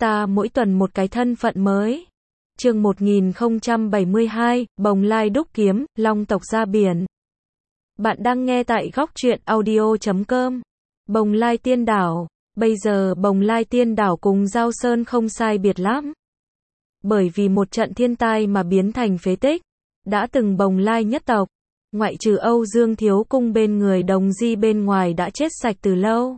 ta mỗi tuần một cái thân phận mới. Chương 1072, Bồng Lai đúc kiếm, Long tộc ra biển. Bạn đang nghe tại góc truyện audio.com. Bồng Lai Tiên Đảo. Bây giờ Bồng Lai Tiên Đảo cùng Giao Sơn không sai biệt lắm. Bởi vì một trận thiên tai mà biến thành phế tích. Đã từng Bồng Lai nhất tộc, ngoại trừ Âu Dương Thiếu Cung bên người Đồng Di bên ngoài đã chết sạch từ lâu.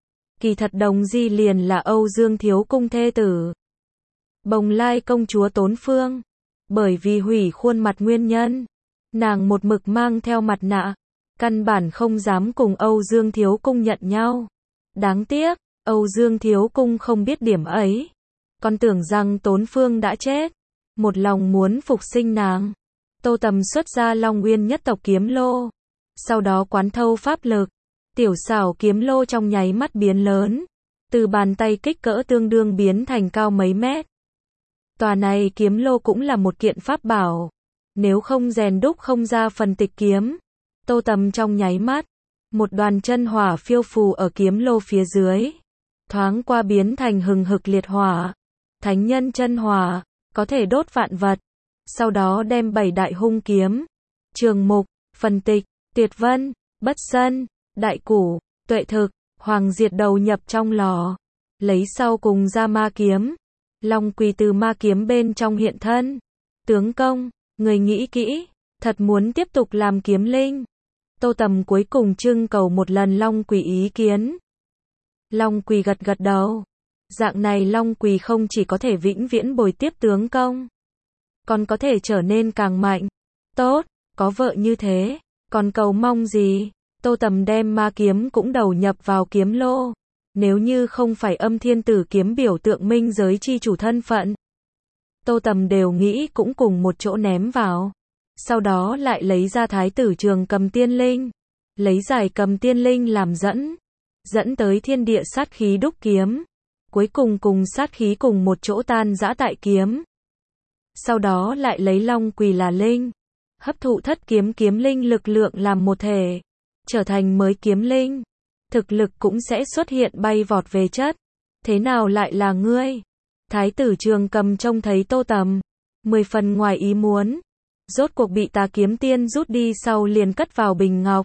Kỳ thật Đồng Di liền là Âu Dương Thiếu Cung thê tử. Bồng Lai công chúa Tốn Phương, bởi vì hủy khuôn mặt nguyên nhân, nàng một mực mang theo mặt nạ, căn bản không dám cùng Âu Dương Thiếu Cung nhận nhau. Đáng tiếc, Âu Dương Thiếu Cung không biết điểm ấy, còn tưởng rằng Tốn Phương đã chết, một lòng muốn phục sinh nàng. Tô Tầm xuất ra Long Nguyên nhất tộc kiếm lô, sau đó quán thâu pháp lực, tiểu xảo kiếm lô trong nháy mắt biến lớn, từ bàn tay kích cỡ tương đương biến thành cao mấy mét. Tòa này kiếm lô cũng là một kiện pháp bảo, nếu không rèn đúc không ra phần tịch kiếm. Tô Tầm trong nháy mắt, một đoàn chân hỏa phiêu phù ở kiếm lô phía dưới, thoáng qua biến thành hừng hực liệt hỏa, thánh nhân chân hỏa, có thể đốt vạn vật. Sau đó đem 7 đại hung kiếm, Trường Mục, Phần Tịch, Tuyệt Vân, Bất Sân, Đại Củ, Tuệ Thực, Hoàng Diệt đầu nhập trong lò, lấy sau cùng ra ma kiếm. Long Quỳ từ ma kiếm bên trong hiện thân. Tướng công, người nghĩ kỹ, thật muốn tiếp tục làm kiếm linh. Tô Tầm cuối cùng trưng cầu một lần Long Quỳ ý kiến. Long Quỳ gật gật đầu. Dạng này Long Quỳ không chỉ có thể vĩnh viễn bồi tiếp tướng công, còn có thể trở nên càng mạnh. Tốt, có vợ như thế, còn cầu mong gì? Tô Tầm đem ma kiếm cũng đầu nhập vào kiếm lô. Nếu như không phải Âm Thiên Tử kiếm biểu tượng minh giới chi chủ thân phận, Tô Tầm đều nghĩ cũng cùng một chỗ ném vào. Sau đó lại lấy ra Thái tử Trường Cầm Tiên Linh, lấy Giải Cầm Tiên Linh làm dẫn tới thiên địa sát khí đúc kiếm, cuối cùng cùng sát khí cùng một chỗ tan rã tại kiếm. Sau đó lại lấy Long Quỳ là linh, hấp thụ thất kiếm kiếm linh lực lượng làm một thể, trở thành mới kiếm linh. Thực lực cũng sẽ xuất hiện bay vọt về chất. Thế nào lại là ngươi? Thái tử Trường Cầm trông thấy Tô Tầm, 10 phần ngoài ý muốn. Rốt cuộc bị Tà Kiếm Tiên rút đi sau liền cất vào bình ngọc.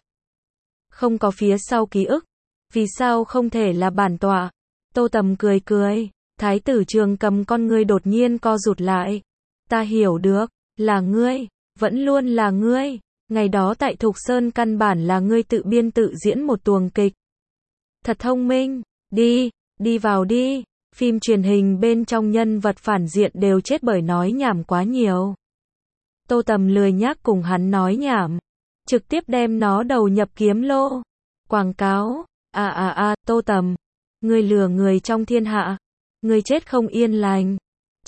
Không có phía sau ký ức. Vì sao không thể là bản tọa? Tô Tầm cười cười. Thái tử Trường Cầm con ngươi đột nhiên co rụt lại. Ta hiểu được, là ngươi, vẫn luôn là ngươi. Ngày đó tại Thục Sơn căn bản là ngươi tự biên tự diễn một tuồng kịch. Thật thông minh, đi vào đi. Phim truyền hình bên trong nhân vật phản diện đều chết bởi nói nhảm quá nhiều. Tô Tầm lười nhác cùng hắn nói nhảm, trực tiếp đem nó đầu nhập kiếm lô. Quảng cáo, Tô Tầm, ngươi lừa người trong thiên hạ, ngươi chết không yên lành,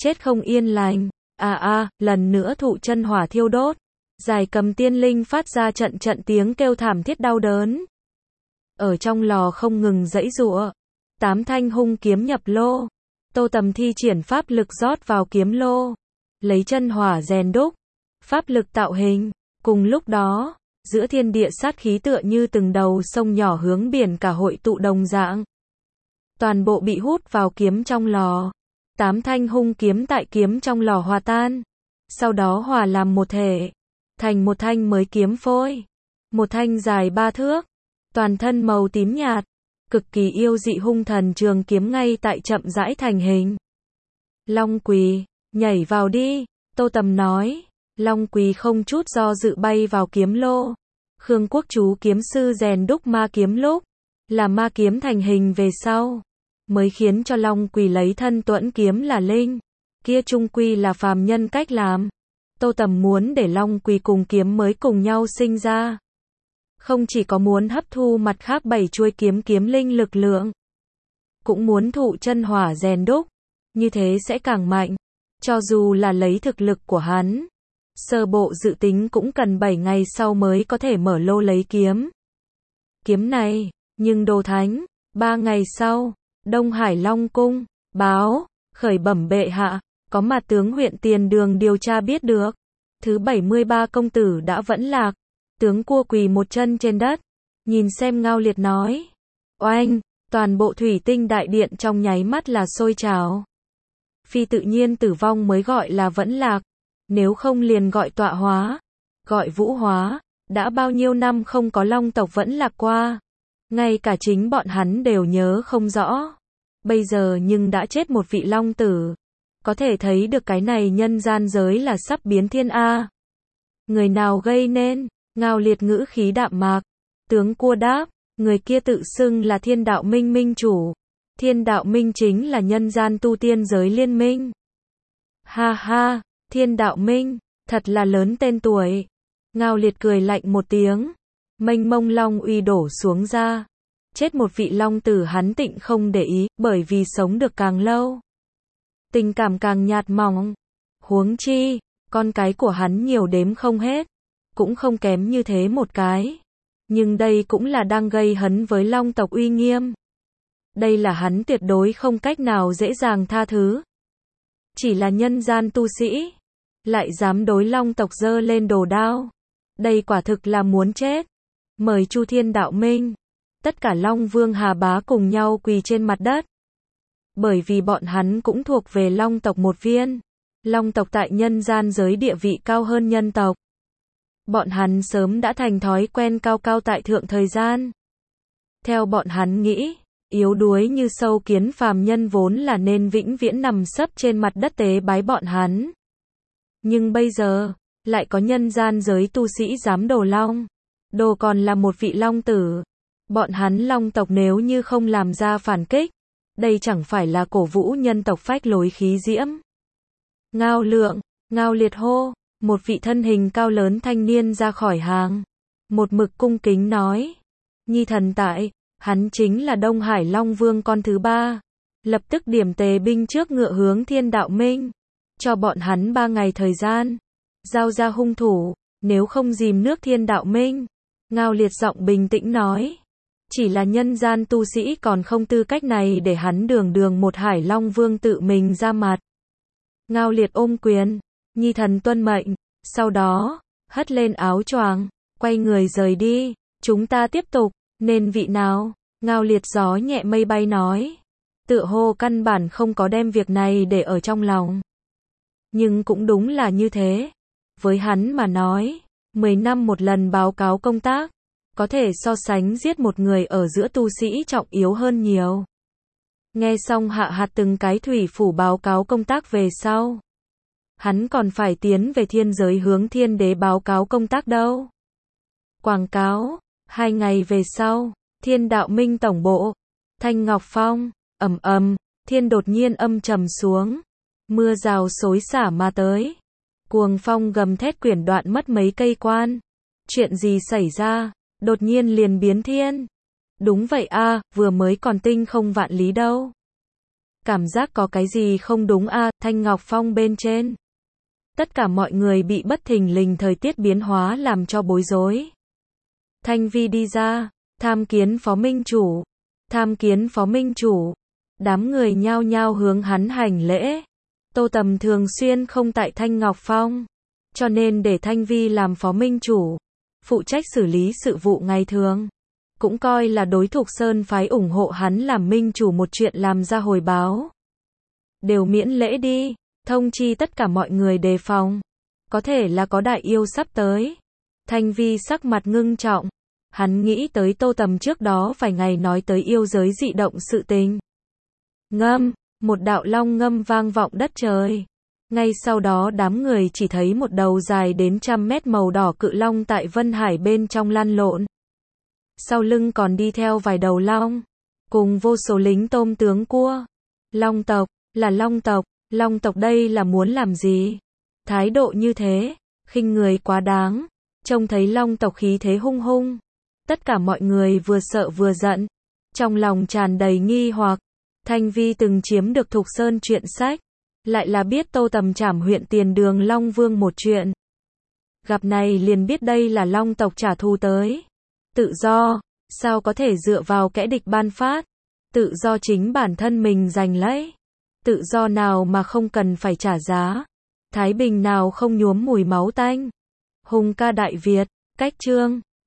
lần nữa thụ chân hỏa thiêu đốt. Giải Cầm Tiên Linh phát ra trận tiếng kêu thảm thiết đau đớn. Ở trong lò không ngừng giãy giụa. 8 thanh hung kiếm nhập lô. Tô Tầm thi triển pháp lực rót vào kiếm lô, lấy chân hỏa rèn đúc, pháp lực tạo hình. Cùng lúc đó, giữa thiên địa sát khí tựa như từng đầu sông nhỏ hướng biển cả hội tụ đồng dạng. Toàn bộ bị hút vào kiếm trong lò. 8 thanh hung kiếm tại kiếm trong lò hòa tan, sau đó hòa làm một thể, thành một thanh mới kiếm phôi. Một thanh dài 3 thước, toàn thân màu tím nhạt, cực kỳ yêu dị hung thần trường kiếm ngay tại chậm rãi thành hình. Long Quỳ, nhảy vào đi, Tô Tầm nói. Long Quỳ không chút do dự bay vào kiếm lô. Khương Quốc Chú kiếm sư rèn đúc ma kiếm lúc, là ma kiếm thành hình về sau, mới khiến cho Long Quỳ lấy thân tuẫn kiếm là linh. Kia chung quy là phàm nhân cách làm. Tô Tầm muốn để Long Quỳ cùng kiếm mới cùng nhau sinh ra. Không chỉ có muốn hấp thu mặt khác 7 chuôi kiếm linh lực lượng, cũng muốn thụ chân hỏa rèn đúc, như thế sẽ càng mạnh. Cho dù là lấy thực lực của hắn, sơ bộ dự tính cũng cần 7 ngày sau mới có thể mở lô lấy kiếm. Kiếm này, nhưng đồ thánh, 3 ngày sau, Đông Hải Long Cung, báo, khởi bẩm bệ hạ, có mà tướng huyện Tiền Đường điều tra biết được. Thứ 73 công tử đã vẫn lạc. Tướng cua quỳ một chân trên đất, nhìn xem Ngao Liệt nói. Oanh, toàn bộ thủy tinh đại điện trong nháy mắt là sôi trào. phi tự nhiên tử vong mới gọi là vẫn lạc, nếu không liền gọi tọa hóa, gọi vũ hóa, đã bao nhiêu năm không có long tộc vẫn lạc qua, ngay cả chính bọn hắn đều nhớ không rõ, bây giờ nhưng đã chết một vị long tử, có thể thấy được cái này nhân gian giới là sắp biến thiên a. Người nào gây nên? Ngao Liệt ngữ khí đạm mạc, tướng cua đáp, người kia tự xưng là Thiên Đạo Minh minh chủ. Thiên Đạo Minh chính là nhân gian tu tiên giới liên minh. Ha ha, Thiên Đạo Minh, thật là lớn tên tuổi. Ngao Liệt cười lạnh một tiếng, mênh mông long uy đổ xuống ra. Chết một vị long tử hắn tịnh không để ý, bởi vì sống được càng lâu, tình cảm càng nhạt mỏng. Huống chi, con cái của hắn nhiều đếm không hết, cũng không kém như thế một cái. Nhưng đây cũng là đang gây hấn với long tộc uy nghiêm. Đây là hắn tuyệt đối không cách nào dễ dàng tha thứ. Chỉ là nhân gian tu sĩ, lại dám đối long tộc giơ lên đồ đao. Đây quả thực là muốn chết. Mời Chu Thiên Đạo Minh, tất cả Long Vương Hà Bá cùng nhau quỳ trên mặt đất. Bởi vì bọn hắn cũng thuộc về long tộc một viên. Long tộc tại nhân gian giới địa vị cao hơn nhân tộc. Bọn hắn sớm đã thành thói quen cao cao tại thượng thời gian. Theo bọn hắn nghĩ, yếu đuối như sâu kiến phàm nhân vốn là nên vĩnh viễn nằm sấp trên mặt đất tế bái bọn hắn. Nhưng bây giờ, lại có nhân gian giới tu sĩ dám đồ long. Đồ còn là một vị long tử. Bọn hắn long tộc nếu như không làm ra phản kích, đây chẳng phải là cổ vũ nhân tộc phách lối khí diễm. Ngao Lượng, Ngao Liệt hô, một vị thân hình cao lớn thanh niên ra khỏi hàng. Một mực cung kính nói, nhi thần tại, hắn chính là Đông Hải Long Vương con thứ ba. Lập tức điểm tề binh trước ngựa hướng Thiên Đạo Minh. Cho bọn hắn 3 ngày thời gian. Giao ra hung thủ, nếu không dìm nước Thiên Đạo Minh. Ngao Liệt giọng bình tĩnh nói. Chỉ là nhân gian tu sĩ còn không tư cách này để hắn đường một Hải Long Vương tự mình ra mặt. Ngao Liệt ôm quyền, nhi thần tuân mệnh, sau đó, hất lên áo choàng, quay người rời đi, chúng ta tiếp tục, nên vị nào? Ngao Liệt gió nhẹ mây bay nói, tựa hồ căn bản không có đem việc này để ở trong lòng. Nhưng cũng đúng là như thế, với hắn mà nói, 10 năm một lần báo cáo công tác, có thể so sánh giết một người ở giữa tu sĩ trọng yếu hơn nhiều. Nghe xong Hạ Hạt từng cái thủy phủ báo cáo công tác về sau. Hắn còn phải tiến về thiên giới hướng thiên đế báo cáo công tác đâu. Quảng cáo, 2 ngày về sau, Thiên Đạo Minh tổng bộ, Thanh Ngọc Phong, thiên đột nhiên âm trầm xuống. Mưa rào xối xả mà tới. Cuồng phong gầm thét quyển đoạn mất mấy cây quan. Chuyện gì xảy ra? Đột nhiên liền biến thiên. Đúng vậy a, vừa mới còn tinh không vạn lý đâu. Cảm giác có cái gì không đúng a, Thanh Ngọc Phong bên trên. Tất cả mọi người bị bất thình lình thời tiết biến hóa làm cho bối rối. Thanh Vi đi ra, tham kiến phó minh chủ. Tham kiến phó minh chủ. Đám người nhao nhao hướng hắn hành lễ. Tô Tầm thường xuyên không tại Thanh Ngọc Phong, cho nên để Thanh Vi làm phó minh chủ, phụ trách xử lý sự vụ ngày thường. Cũng coi là đối Thục Sơn phái ủng hộ hắn làm minh chủ một chuyện làm ra hồi báo. Đều miễn lễ đi, thông chi tất cả mọi người đề phòng. Có thể là có đại yêu sắp tới. Thanh Vi sắc mặt ngưng trọng. Hắn nghĩ tới Tô Tầm trước đó vài ngày nói tới yêu giới dị động sự tình. Ngâm, một đạo long ngâm vang vọng đất trời. Ngay sau đó đám người chỉ thấy một đầu dài đến 100 mét màu đỏ cự long tại Vân Hải bên trong lăn lộn. Sau lưng còn đi theo vài đầu long, cùng vô số lính tôm tướng cua. Long tộc, là long tộc đây là muốn làm gì? Thái độ như thế, khinh người quá đáng. Trông thấy long tộc khí thế hung hung. Tất cả mọi người vừa sợ vừa giận. Trong lòng tràn đầy nghi hoặc. Thanh Vi từng chiếm được Thục Sơn chuyện sách. Lại là biết Tô Tầm trảm huyện Tiền Đường Long Vương một chuyện. Gặp này liền biết đây là long tộc trả thù tới. Tự do, sao có thể dựa vào kẻ địch ban phát? Tự do chính bản thân mình giành lấy. Tự do nào mà không cần phải trả giá? Thái bình nào không nhuốm mùi máu tanh? Hùng ca Đại Việt, cách chương